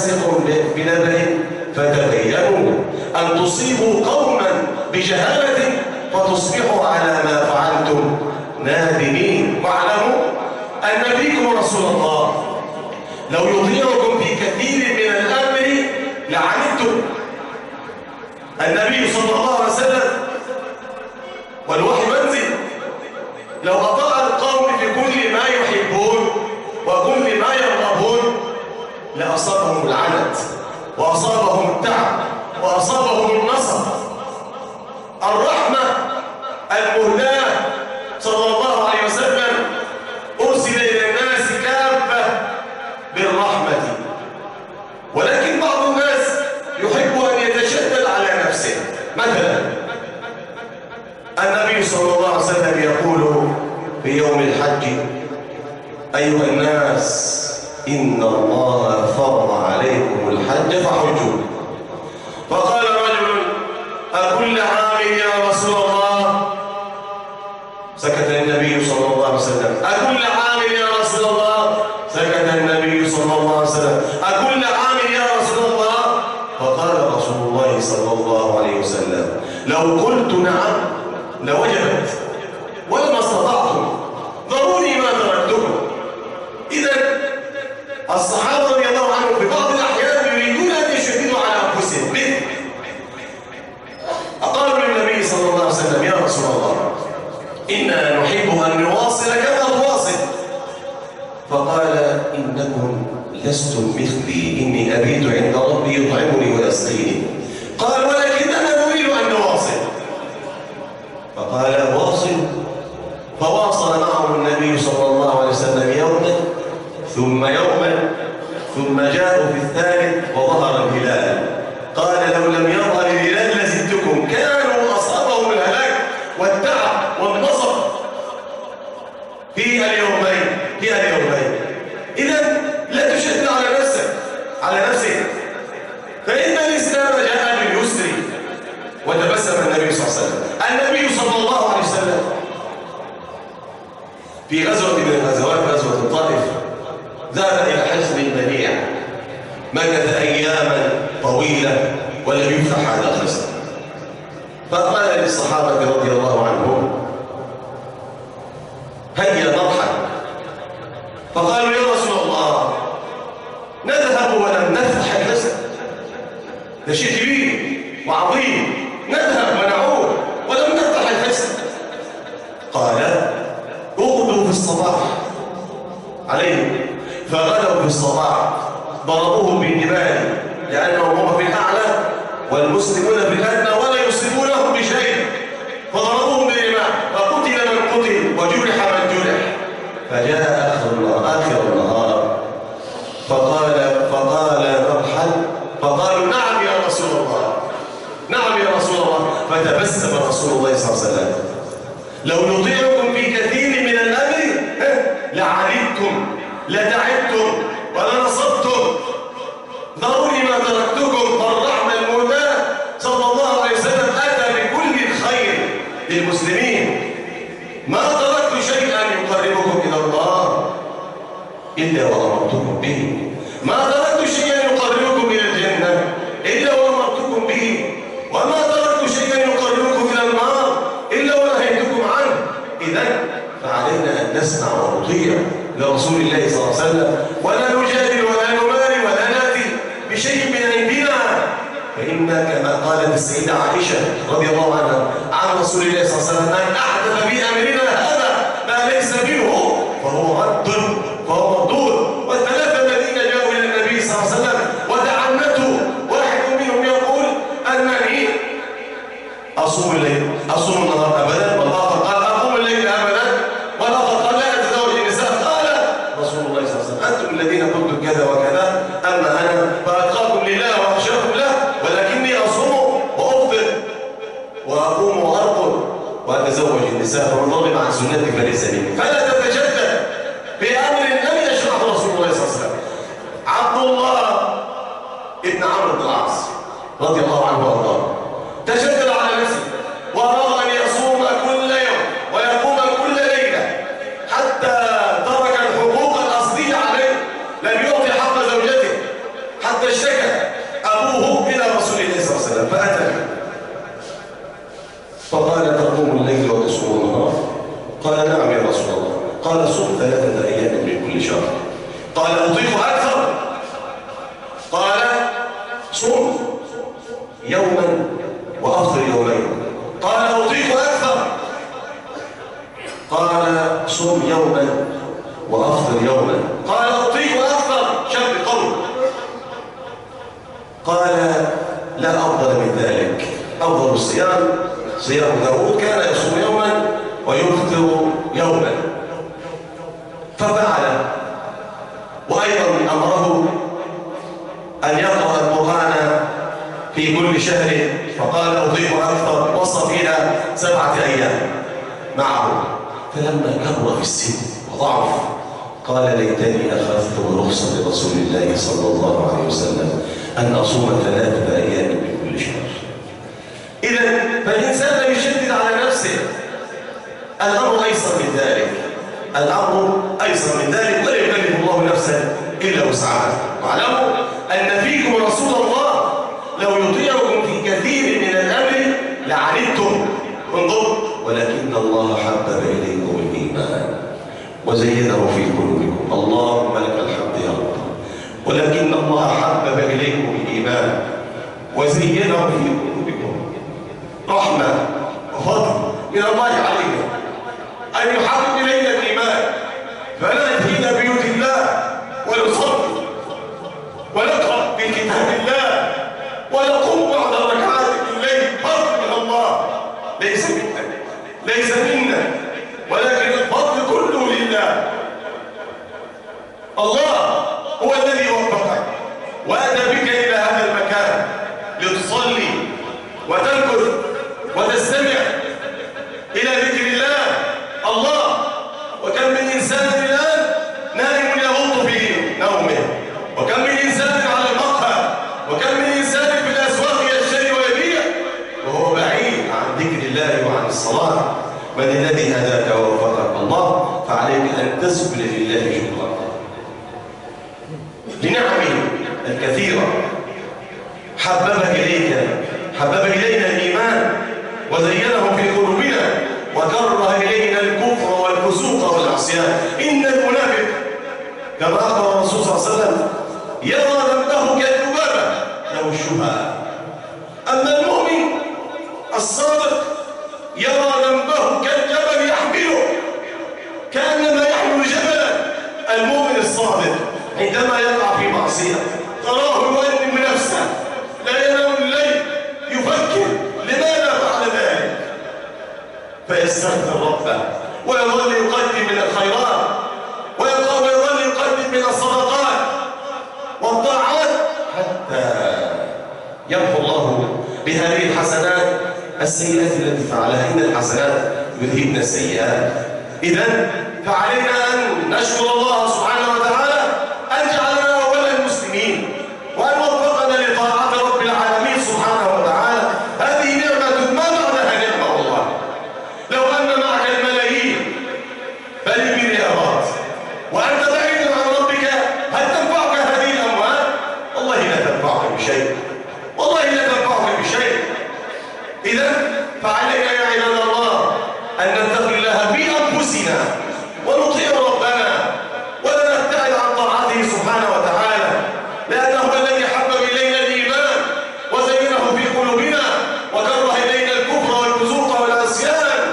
فاسق بنبأ فتبينوا أن تصيبوا قوما بجهالة فتصبحوا على ما فعلتم نادمين. واعلموا أن فيكم رسول الله لو يطيعكم في كثير من الأمر لعنتم. النبي صلى الله عليه وسلم والوحي منزل، لو أطاع القوم في كل ما يحبون وكل ما يرغبون لأصابهم العنت وأصابهم التعب وأصابهم النصر. الرحمة المهداة صلى الله عليه وسلم أرسل إلى الناس كافة بالرحمة، ولكن بعض الناس يحب أن يتشدد على نفسه. مثلا النبي صلى الله عليه وسلم يقول في يوم الحج: أيها الناس إن الله فرض عليكم الحج فحجوا. فقال رجل: أكل عام يا رسول الله؟ سكت النبي صلى الله عليه وسلم. أكل عام يا رسول الله؟ سكت النبي صلى الله عليه وسلم. أكل عام يا رسول الله؟ فقال رسول الله صلى الله عليه وسلم: لو قلت نعم لوجبت ولما استطعتم، ضروني ما تركتكم. إذا الصحابة رضي الله عنهم في بعض الأحيان يريدون أن يشددوا على أنفسهم. قالوا للنبي صلى الله عليه وسلم: يا رسول الله إنا نحب أن نواصل كما تواصل. فقال: إنكم لستم مثلي، إني أبيت عند ربي يطعمني ويسقيني. قال: ولكننا نريد أن نواصل. فقال: واصل. فواصل معه النبي صلى الله عليه وسلم يوما ثم يوما، ثم جاءوا في الثالث وظهر الهلال. قال: لو لم يظهر الهلال لزدتكم. كانوا أصابهم الهلاك والتعب والنصب في اليومين. إذا لا تشد على نفسك فإن الإسلام جاء باليسر. وتبسم النبي صلى الله عليه وسلم. النبي صلى الله عليه وسلم في غزوة من الغزوات، غزوة الطائف، ذهب إلى حصن المنيع، مكث أياما طويلة ولم يفتح هذا الحصن. فقال للصحابة رضي الله عنهم: هيا نرحل. فقالوا: يا رسول الله نذهب ولم نفتح الحصن، ده شيء كبير وعظيم، نذهب ونعود ولم نفتح الحصن. قال: اغدوا في الصباح عليهم. فغدوا في الصباح، ضربوهم بالنبال لأنهم هم في الأعلى والمسلمون في الأدنى ولا يصيبونهم بشيء، فضربوهم بالرماح فقتل من قتل وجرح من جرح. فجاء آخر النهار فقال نرحل. فقالوا: نعم يا رسول الله، نعم يا رسول الله. فتبسم رسول الله صلى الله عليه وسلم: لو نطيعكم في كثير من الأمر لعنتم لتعبتم ولنصبتم، ضروني ما تركتكم. فالرحمة المهداة صلى الله عليه وسلم أتى بكل الخير للمسلمين. ما تركت شيئا يقربكم إلى الله إلا وأمرتكم به، ما تركت شيئا يقربكم إلى الجنة إلا وأمرتكم به، وما تركت شيئا يقربكم إلى النار إلا ونهيتكم عنه. إذن فعلينا أن نسمع ونطيع لرسول الله صلى الله عليه وسلم، ولا نجادل ولا نماري ولا نأتي بشيء من عندنا. فإن كما قالت السيدة عائشة رضي الله عنها عن رسول الله صلى الله عليه وسلم: من أحدث في أمرنا هذا ما ليس منه فهو رد فهو مردود. والثلاثة الذين جاءوا إلى النبي صلى الله عليه وسلم وتعنتوا، واحد منهم يقول: أنني أصوم الليل أصوم النهار أبدا، والآخر قال: أقوم الليل أبدا، والآخر قال: لا أتزوج النساء. قال رسول الله صلى الله عليه وسلم: أنتم الذين قلتم كذا وكذا، أما أنا فأتقاكم لله وأخشاكم له، ولكني أصوم وأفطر وأقوم وأرقد وأتزوج النساء، فمن رغب عن سنتي فليس مني. فلا تتجدد في أمر لم يشرعه رسول الله صلى الله عليه وسلم. عبد الله ابن عمرو بن العاص رضي الله عنه وارضاه تشدد على نفسه وأراد أن يصوم كل يوم ويقوم كل ليلة، حتى ترك الحقوق الأصلية عليه، لم يعطي حق زوجته، حتى فاشتكى أبوه إلى رسول الله صلى الله عليه وسلم فأتى فقال تقوم الليل وتصوم النهار؟ قال نعم يا رسول الله. قال صم 3 أيام من كل شهر. قال أطيق أكثر؟ قال صم يوما وأفطر يومين. قال أطيق أكثر؟ قال صم يوما وأفطر يوما. قال أطيق أكثر؟ شاب قوي. قال لا أفضل من ذلك، أفضل الصيام صيام داود كان يصوم يوما ويفطر يوما. ففعل، وأيضا أمره أن يقرأ القرآن في كل شهر، فقال أطيق أكثر، وصل إلى 7 أيام معه. فلما كبر في السن وضعف قال ليتني أخذت برخصة رسول الله صلى الله عليه وسلم أن أصوم 3 أيام من كل شهر. إذا فالإنسان يشدد على نفسه. الأمر أيسر من ذلك، الأمر أيسر من ذلك، ولا يكلف الله نفسا إلا وسعها. واعلموا أن فيكم رسول الله لو يطيعكم في كثير من الأمر لعنتم. انظر، ولكن الله حبب إليكم الإيمان وزينه في قلوبكم. اللهم لك الحمد يا رب. ولكن الله حبب إليكم الإيمان وزينه في قلوبكم. رحمة وفضل من الله علينا أن يحبب إلينا الإيمان، فنأتي إلى بيوت الله ونصلي ونقرأ في كتاب الله ونقوم بعد ركعات الليل. فضل من الله، ليس منا، ليس منا، ولكن الفضل كله لله. الله هو الذي وفقك وأتى بك إلى هذا المكان لتصلي وتنكث وتستمع إلى ذكر الله. الله، وكم من إنسان الآن نائم يغط في نومه، وكم من إنسان على المقهى، وكم من إنسان في الأسواق يشتري ويبيع وهو بعيد عن ذكر الله وعن الصلاة. من الذي هداك ووفقك؟ الله. فعليك أن تسجد لله شكرا لنعمه الكثيرة. حبب إلينا الإيمان وزينه في قلوبنا وكره إلينا الكفر والفسوق والعصيان. إن المنافق كما أخبر الرسول صلى الله عليه وسلم يرى ذنبه كالذبابة يغشها، أما المؤمن الصادق يرى ذنبه كالجبل يحمله، كأنما يحمل جبلا. المؤمن الصادق عندما يقع في معصية تراه يؤلم نفسه، لا ينام الليل يفكر لماذا فعل ذلك، فيستغفر ربه ويظل يقدم من الخيرات ويظل يقدم من الصدقات والطاعات حتى يمحو الله بهذه الحسنات السيئات التي فعلها. إن الحسنات يذهبن السيئات. إذن فعلينا أن نشكر الله سبحانه وتعالى أن جعلنا أول المسلمين وأن وفقنا لطاعة رب العالمين سبحانه وتعالى. هذه نعمة ما بعدها نعمة والله. لو أن معك الملايين بل المليارات وأنت بعيد عن ربك، هل تنفعك هذه الأموال؟ والله لا تنفعك بشيء، والله لا تنفعك بشيء. إذا فعلينا يا عباد الله أن نتقي الله بأنفسنا ونطيع ربنا ولا نبتعد عن طاعته سبحانه وتعالى، لأنه هو الذي حبب إلينا الإيمان وزينه في قلوبنا وكره إلينا الكفر والفسوق والعصيان.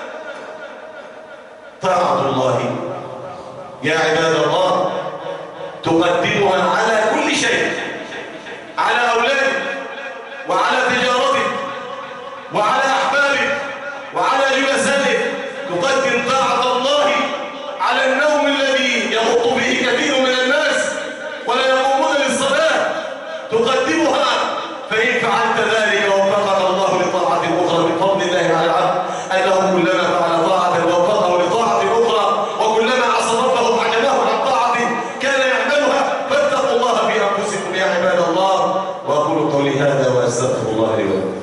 طاعة الله يا عباد الله تقدمها على كل شيء، على أولادك وعلى تجارتك وعلى أحبابك وعلى جلسائك. تقدم طاعة الله على النوم الذي يغط به كثير من الناس ولا يقومون للصلاة، تقدمها. فإن فعلت ذلك ووفقك الله لطاعة أخرى من فضل الله على العبد، أنه كلما فعل طاعة ووفقه لطاعة أخرى وكلما عصى ربه حجبه عن طاعة كان يعملها. فاتقوا الله في أنفسكم يا عباد الله. وأقول قولي هذا وأستغفر الله لي ولكم.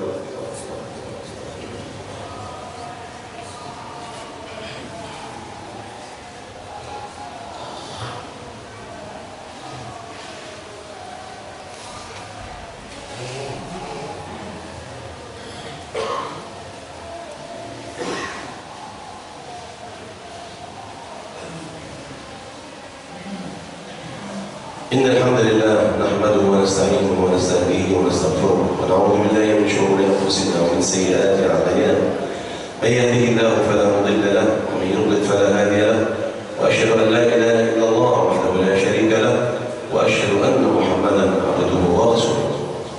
إن الحمد لله نحمده ونستعينه ونستهديه ونستغفره ونعوذ بالله من شرور أنفسنا ومن سيئات أعمالنا. من يهده الله فلا مضل له ومن يضلل فلا هادي له، وأشهد أن لا إله إلا الله وحده لا شريك له، وأشهد أن محمدا عبده ورسوله.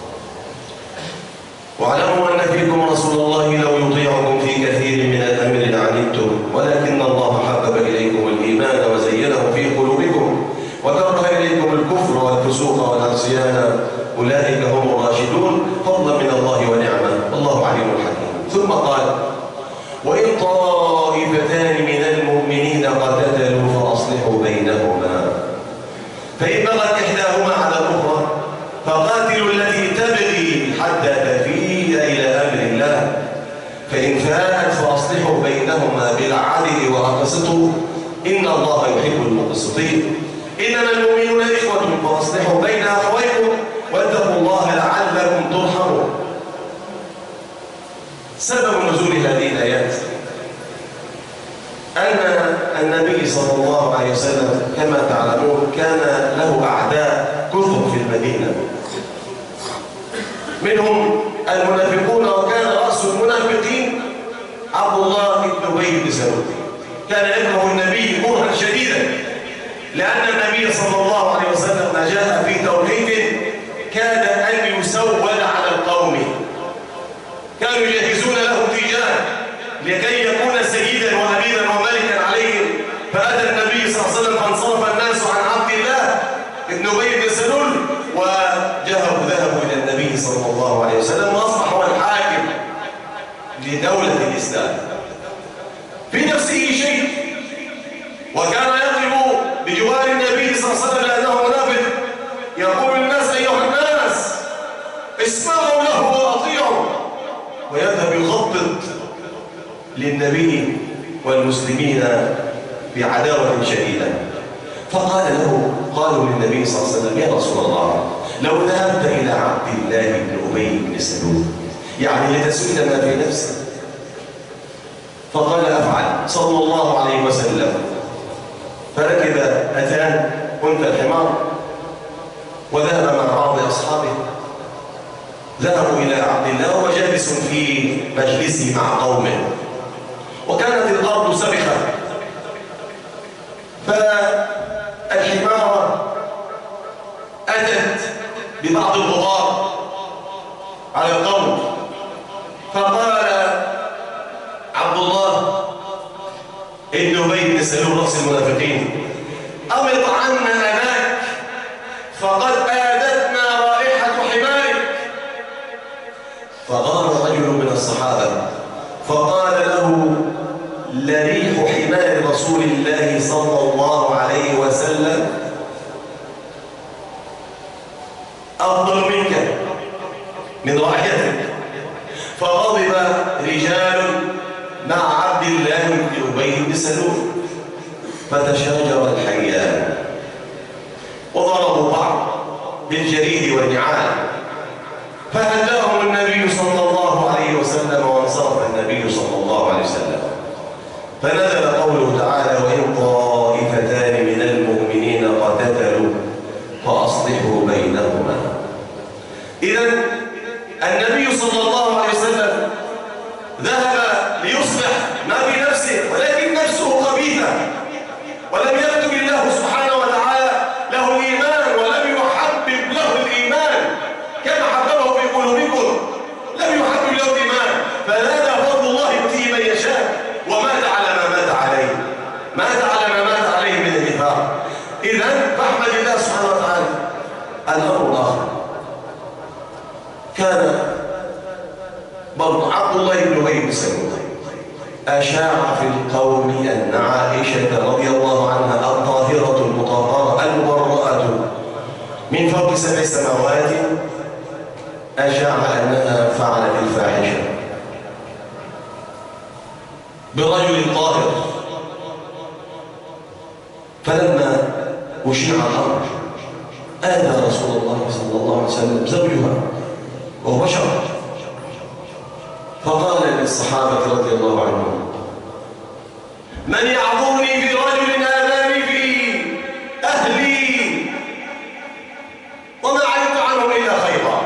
واعلموا أن فيكم رسول الله لو يطيعكم في كثير من الأمر لعنتم، ولكن الله حبب إليكم الإيمان وزينه في قلوبكم وكره إليكم الكفر والفسوق والعصيان، أولئك هم الراشدون فضلا من الله ونعمة، والله عليم حكيم. ثم قال: وإن طائفتان من المؤمنين اقتتلوا فأصلحوا بينهما، فإن بغت إحداهما على الأخرى فقاتلوا التي تبغي حتى تفيء إلى أمر الله، فإن فاءت فأصلحوا بينهما بالعدل وأقسطوا إن الله يحب المقسطين. إنما المؤمنون إخوة فأصلحوا بين أخويكم واتقوا الله لعلكم ترحمون. سبب نزول هذه الآيات أن النبي صلى الله عليه وسلم كما تعلمون كان له أعداء كثر في المدينة، منهم المنافقون، وكان رأس المنافقين عبد الله بن أبي بن سلول. كان يكره النبي كرها شديدا، لأن النبي صلى الله عليه وسلم جاء في توقيت كاد أن يسول على القوم، كانوا يجهزون له تيجان لكي يكون سيدا وأميرا وملكا عليهم. فأتى النبي صلى الله عليه وسلم فانصرف الناس عن عبد الله بن أبي بن سلول، وذهبوا إلى النبي صلى الله عليه وسلم، وأصبح هو الحاكم لدولة الإسلام. في نفسه شيء، وكان يقف بجوار النبي صلى الله عليه وسلم لأنه منافق، يقول للناس: أيها الناس اسمعوا له وأطيعوا، ويذهب يخطط للنبي والمسلمين بعداوة شديدة. قالوا للنبي صلى الله عليه وسلم: يا رسول الله، لو ذهبت إلى عبد الله بن أبي بن سلول يعني لتسئل ما في نفسك. فقال: أفعل صلى الله عليه وسلم. فركب أتان أنثى الحمار وذهب مع بعض أصحابه، ذهبوا إلى عبد الله وهو جالس في مجلسه مع قومه، وكانت الأرض سبخة، فالحمارة أتت ببعض الغبار على القوم، فقال عبد الله ابن أبي بن سلول رأس المنافقين: أمط عنا أناك فقد آذتنا رائحة حمارك. فغار رجل من الصحابة فقال له: لريح حمار رسول الله صلى الله عليه وسلم أفضل منك من رائحتك. فغضب رجال مع عبد الله بن أبي بن سلول، فتشاجر الحيان وضربوا بعض بالجريد والنعال، فهداهم النبي صلى الله عليه وسلم، وانصرف النبي صلى الله عليه وسلم. فنزل قوله تعالى: وإن طائفتان من المؤمنين اقتتلوا فأصلحوا بينهما. إذن النبي صلى الله عليه وسلم ذهب ليصلح ما في نفسه، ولكن نفسه خبيثة، ولم يكتب الله سبحانه وتعالى له الإيمان، ولم يحبب له الإيمان كما حببه في قلوبكم. لم يحبب له الإيمان، فهذا فضل الله يؤتيه من يشاء، ومات على ما مات عليه، مات على ما مات عليه من النفاق. إذن فاحمد الله سبحانه وتعالى. الأمر الآخر كان برضه عبد الله بن أبي بن سلول أشاع في القوم أن عائشة رضي الله عنها الطاهرة المطهرة المبرأة من فوق 7 سماوات، أشاع أنها فعلت الفاحشة برجل طاهر. فلما أشيع الأمر آذى رسول الله صلى الله عليه وسلم زوجها وهو بشر. فقال للصحابة رضي الله عنهم: من يعظني في رجل آذاني في أهلي وما علمت عنه إلا خيرا.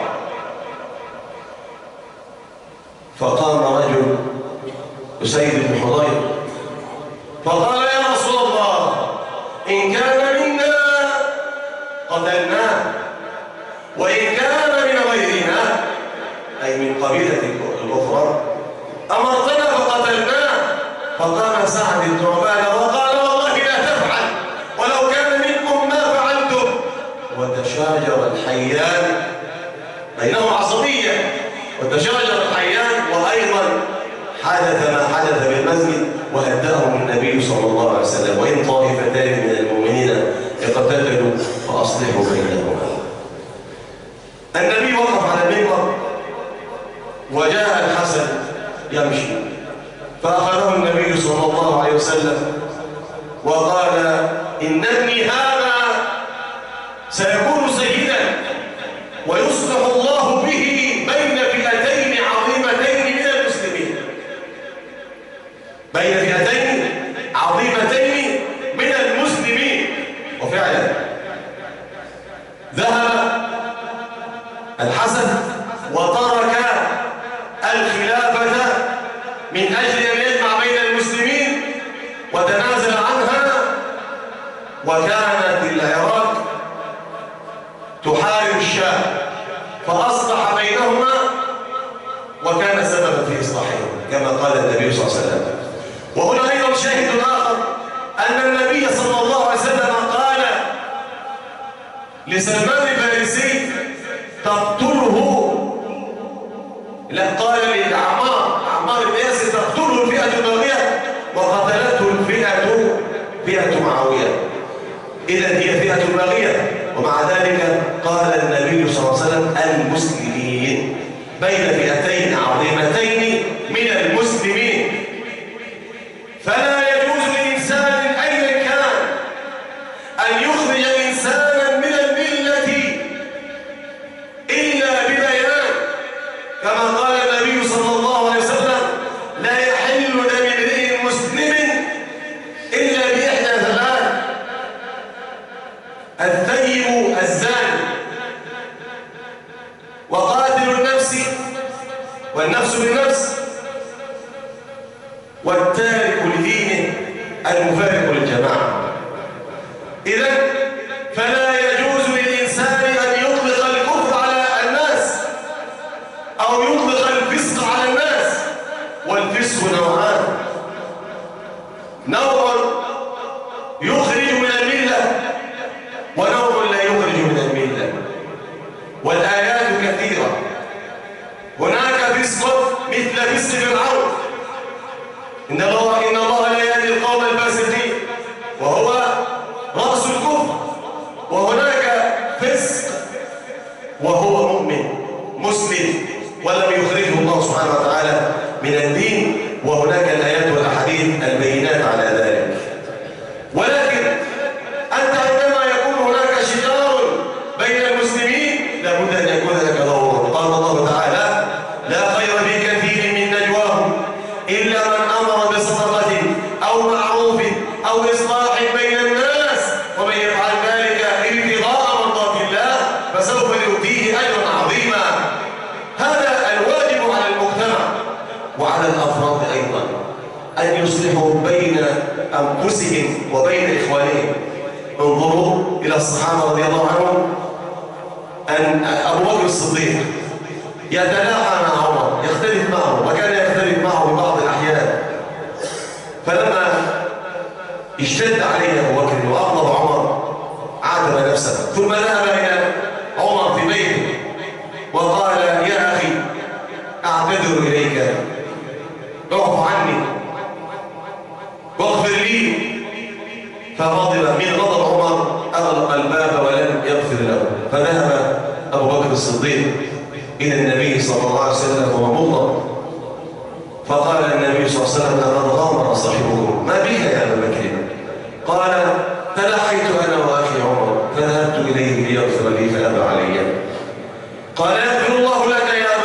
فقام رجل أسيد بن حضير فقال: يا رسول الله، إن كان منا قتلناه، وإن كان من غيرنا أي من قبيلة الأخرى أمرتنا فقتلناه. فقام سعد بن عبادة وقال: والله لا تفعل، ولو كان منكم ما فعلتم. وتشاجر الحيان، بينهم عصبية، وتشاجر الحيان. وأيضا حدث ما حدث بالمسجد وهداهم النبي صلى الله عليه وسلم: وإن طائفتان من المؤمنين اقتتلوا فأصلحوا بينهما. النبي وقف على المنبر وجاء الحسن يمشي، فأخذه النبي صلى الله عليه وسلم وقال: إن ابني هذا سيكون سيدا ويصلح الله به بين فئتين عظيمتين من المسلمين، بين فئتين عظيمتين من المسلمين. وفعلا ذهب الحسن وترك الخلافة من أجل أن يجمع بين المسلمين وتنازل عنها. وكانت العراق تحارب الشام فأصلح بينهما وكان سببا في إصلاحهم كما قال النبي صلى الله عليه وسلم. وهنا أيضا شاهد آخر أن النبي صلى الله عليه وسلم قال لسلمان الفارسي: تقتله، لا، قال عمار بن ياسر: تقتله الفئة الباغية، وقتلته فئة معاوية. إذا هي فئة باغية. ومع ذلك قال النبي صلى الله عليه وسلم: المسلمين، بين فئتين عظيمتين من المسلمين. فلا يجوز لإنسان أيا كان أن يخرج إنسانا من الملة إلا ببيان، كما قال النبي صلى الله عليه وسلم: لا يحل دم امرئ مسلم إلا بإحدى ثلاث: الثيب الزاني، وقاتل النفس والنفس بالنفس، والتارك لدينه المفارق للجماعة. إذن فلا يجوز للإنسان أن يطلق الكفر على الناس أو يطلق الفسق على الناس. والفسق نوعان: نوع يخرج من الملة، ونوع لا يخرج من الملة. والآيات كثيرة. هناك فسق مثل فسق فرعون: إن الله لا يهدي القوم الفاسقين، وهو رأس الكفر. وهناك فسق وهو مؤمن مسلم ولم يخرجه الله سبحانه وتعالى من الدين، وهناك الآيات والأحاديث البينات على ذلك. ولكن أنت عندما يكون هناك شجار بين المسلمين لابد أن يكون لك دور. قال الله تعالى: لا خير في كثير من نجواهم إلا من أمر بصدقة أو معروف أو إصلاح بين الناس، ومن يفعل ذلك ابتغاء مرضات الله فسوف يؤتيه أجرا عظيما. هذا الواجب على المجتمع وعلى الأفراد أيضا، أن يصلحوا بين أنفسهم وبين إخوانهم. انظروا إلى الصحابة رضي الله عنهم، أن أبو بكر الصديق يتلاحى مع عمر، يختلف معه، وكان يختلف معه في بعض الأحيان. فلما اشتد عليه أبو بكر وأغضب عمر عاتب نفسه، ثم ذهب إلى عمر في بيته وقال: يا أخي، أعتذر إليك، اعف عني واغفر لي. فغضب. من غضب عمر أغلق الباب ولم يغفر له. فذهب أبو بكر الصديق إلى النبي صلى الله عليه وسلم وهو مغضب، فقال النبي صلى الله عليه وسلم: لقد غامر صاحبكم، ما بك يا أبا بكر؟ قال: تلاحيت أنا وأخي عمر فذهبت إليه ليغفر لي فأبى علي. قال: يغفر الله لك يا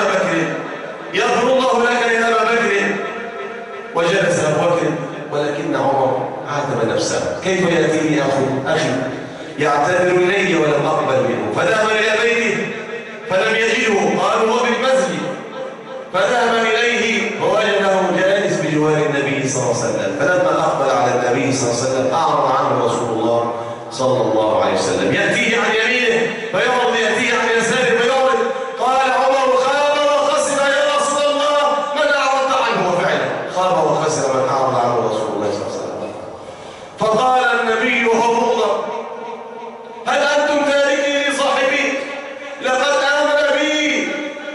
كيف يأتيني أخي يعتذر إلي ولم أقبل منه؟ فذهب إلى بيته فلم يجده، قالوا هو بالمسجد، فذهب إليه فوجده جالس بجوار النبي صلى الله عليه وسلم. فلما أقبل على النبي صلى الله عليه وسلم أعرض عنه رسول الله صلى الله عليه وسلم، يأتيه عن يمينه فيعرض، يأتيه عن يساره فيعرض. قال عمر: خاب وخسر يا رسول الله من أعرض عنه. وفعلا خاب وخسر من أعرض عنه رسول الله صلى الله عليه وسلم. فقال النبي وهو مغضب: هل أنتم تاركي لصاحبي؟ لقد آمن بي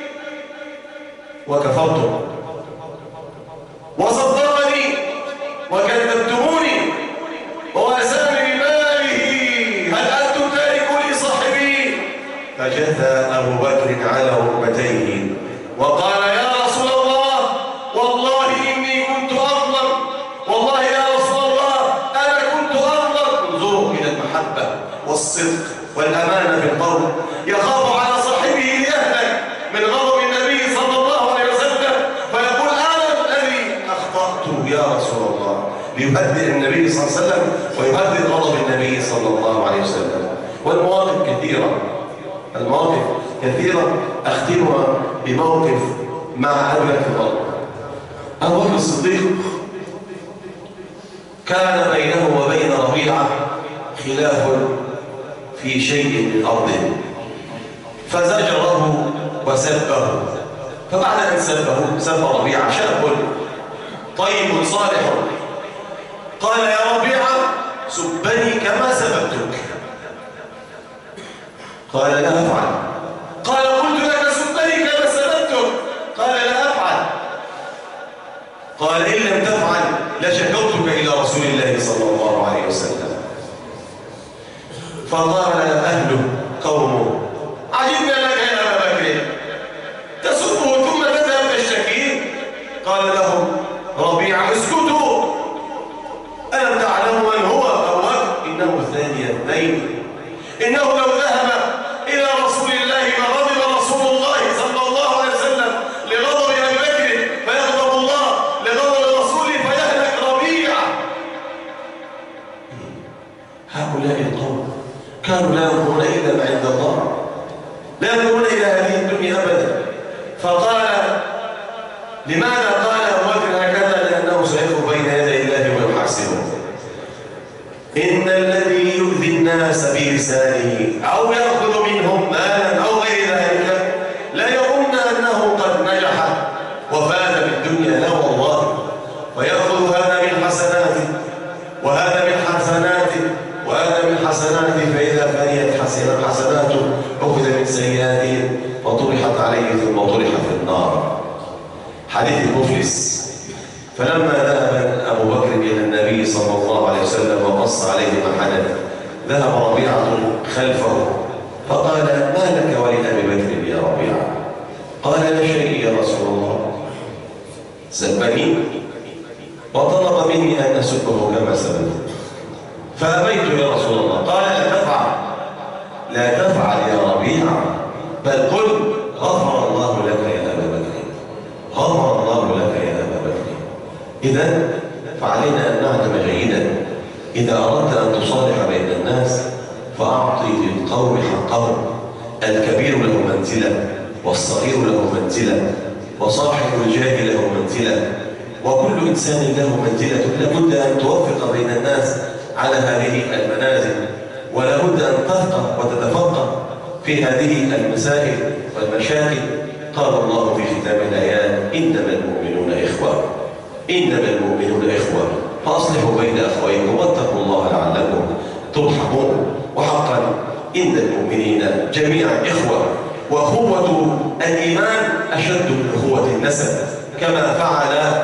وكفرتم وصدقني وكذبتموني وواساني بماله، هل أنتم تاركوا لصاحبي؟ فجثى أبو بكر على ركبتيه وقال: يا رسول الله، والله إني كنت أظلم، والله يا رسول الله أنا كنت أظلم. انظروا إلى المحبة والصدق والأمانة في القول، يخاف على صاحبه ليهلك من غضب النبي صلى الله عليه وسلم، فيقول: أنا الذي أخطأت يا رسول الله، ليهدئ النبي صلى الله عليه وسلم ويهدئ غضب النبي صلى الله عليه وسلم. والمواقف كثيرة، المواقف كثيرة، أختمها بموقف مع أبي بكر. أبو بكر الصديق كان بينه وبين ربيعة خلاف في شيء من أرضه، فزجره وسبه. فبعد أن سب ربيعة شاب طيب صالح، قال: يا ربيعة سبني كما سببتك. قال: لا أفعل. قال: قلت لك سبني كما سببتك. قال: لا أفعل. قال: إن لم تفعل لشكوتك إلى رسول الله صلى الله عليه وسلم. فقال أهله قومه: عجبنا لك يا أبا بكر، تسبه ثم تذهب تشتكيه. قال لهم ربيعة: اسكتوا، ألم تعلموا من هو أبو بكر؟ إنه ثاني اثنين، إنه لو ذهب إلى رسول الله لغضب رسول الله صلى الله عليه وسلم لغضب أبي بكر، فيغضب الله لغضب رسوله فيهلك ربيعة. هؤلاء القوم كانوا لا ينظرون إلا ما عند الله، لا ينظرون إلى هذه الدنيا أبدا. فقال: لماذا قال أبو بكر هكذا؟ لأنه سيقف بين يدي الله ويحاسبه. إن الذي يؤذي الناس بلسانه أو يأخذ منهم مالا أو غير ذلك لا يظن أنه قد نجح وفاز بالدنيا، لا والله، ويأخذ هذا من حسناته وهذا من حسناته وهذا من حسناته، فإذا فنيت حسناته أخذ من سيئاته وطرحت عليه ثم طرح في النار. حديث المفلس. فلما ذهب أبو بكر إلى النبي صلى الله عليه وسلم وقص عليه ما حدث، ذهب ربيعة خلفه فقال: ما لك ولأبي بكر يا ربيعة؟ قال: لا شيء يا رسول الله، سبني وطلب مني أن أسبه كما سبني فأبيت يا رسول الله. قال: لا تفعل، لا تفعل يا ربيعة، بل قل: غفر الله لك يا أبا بكر، غفر الله لك يا أبا بكر. إذن فعلينا أن نعلم جيدا، إذا أردت أن تصالح بين الناس فأعطي للقوم حقهم. الكبير له منزلة والصغير له منزلة وصاحب الجاه له منزلة، وكل إنسان له منزلة. لابد أن توفق بين الناس على هذه المنازل، ولا بد أن تفقه وتتفقه في هذه المسائل والمشاكل. قال الله في ختام الآيات: إنما المؤمنون إخوة، إنما المؤمنون إخوة فأصلحوا بين أخويكم واتقوا الله لعلكم ترحمون. وحقا إن المؤمنين جميعا إخوة، وأخوة الإيمان أشد من أخوة النسب، كما فعل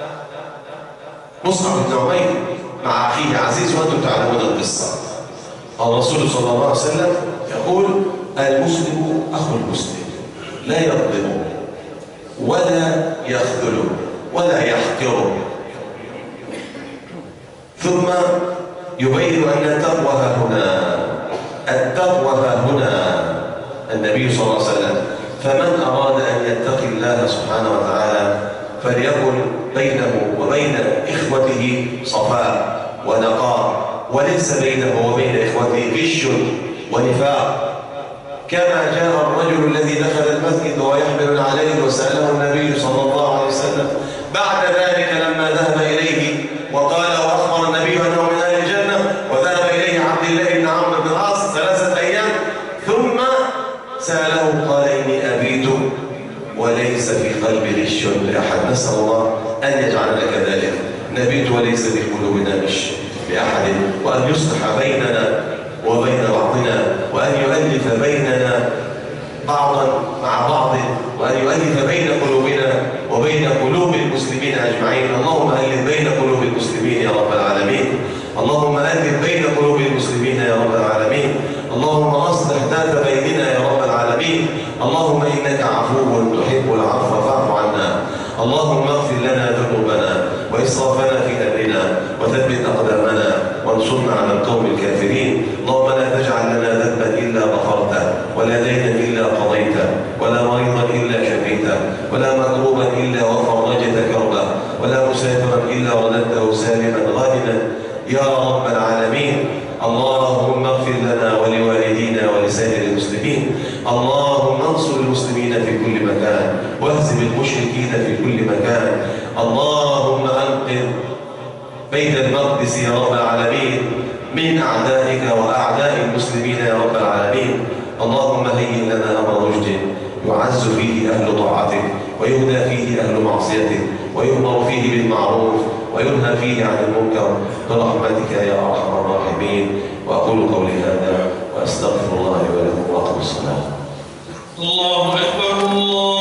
مصعب بن عمير مع أخيه عزيز، وأنتم تعلمون القصة. الرسول صلى الله عليه وسلم يقول: المسلم أخو المسلم، لا يظلمه ولا يخذله ولا يحقره. ثم يبين أن التقوى ها هنا، التقوى ها هنا. النبي صلى الله عليه وسلم: فمن أراد أن يتقي الله سبحانه وتعالى فليكن بينه وبين إخوته صفاء ونقاء وليس بينه وبين إخوته غش ونفاق. كما جاء الرجل الذي دخل المسجد وهو يحمل عليه وسأله النبي صلى الله عليه وسلم بعد ذلك لما ذهب إليه وقال وأخبر النبي أنه من أهل الجنة، وذهب إليه عبد الله بن عمرو بن العاص 3 أيام ثم سأله قال إني أبيت وليس في قلبي غش لأحد. نسأل الله أن يجعلنا كذلك، نبيت وليس في قلوبنا غش لأحد، وأن يصلح بيننا وبين بعضنا، وأن يؤلف بيننا بعضا مع بعض، وأن يؤلف بين قلوبنا وبين قلوب المسلمين أجمعين. اللهم ألف بين قلوب المسلمين يا رب العالمين. اللهم ألف بين قلوب المسلمين يا رب العالمين. اللهم أصلح ذات بيننا يا رب العالمين. اللهم إنك عفو تحب العفو فاعف عنا. اللهم اغفر لنا ذنوبنا وإسرافنا في أمرنا وثبت أقدامنا وانصرنا على القوم الكافرين. اللهم لا تجعل لنا ذنبا إلا غفرته، ولا دينا إلا قضيته، ولا مريضا إلا شفيته، ولا مكروبا إلا وفرجت كربه، ولا مسافرا إلا رددته سالما غانما يا رب العالمين. اللهم اغفر لنا ولوالدينا ولسائر المسلمين. اللهم انصر المسلمين في كل مكان واهزم المشركين في كل مكان. اللهم انقذ بيت المقدس يا رب العالمين من أعدائك وأعداء المسلمين يا رب العالمين. اللهم هيئ لنا أمر رشد يعز فيه أهل طاعتك ويهدى فيه أهل معصيتك ويؤمر فيه بالمعروف وينهى فيه عن المنكر برحمتك يا أرحم الراحمين. وأقول قولي هذا وأستغفر الله لي ولكم وأقم الصلاة. الله أكبر.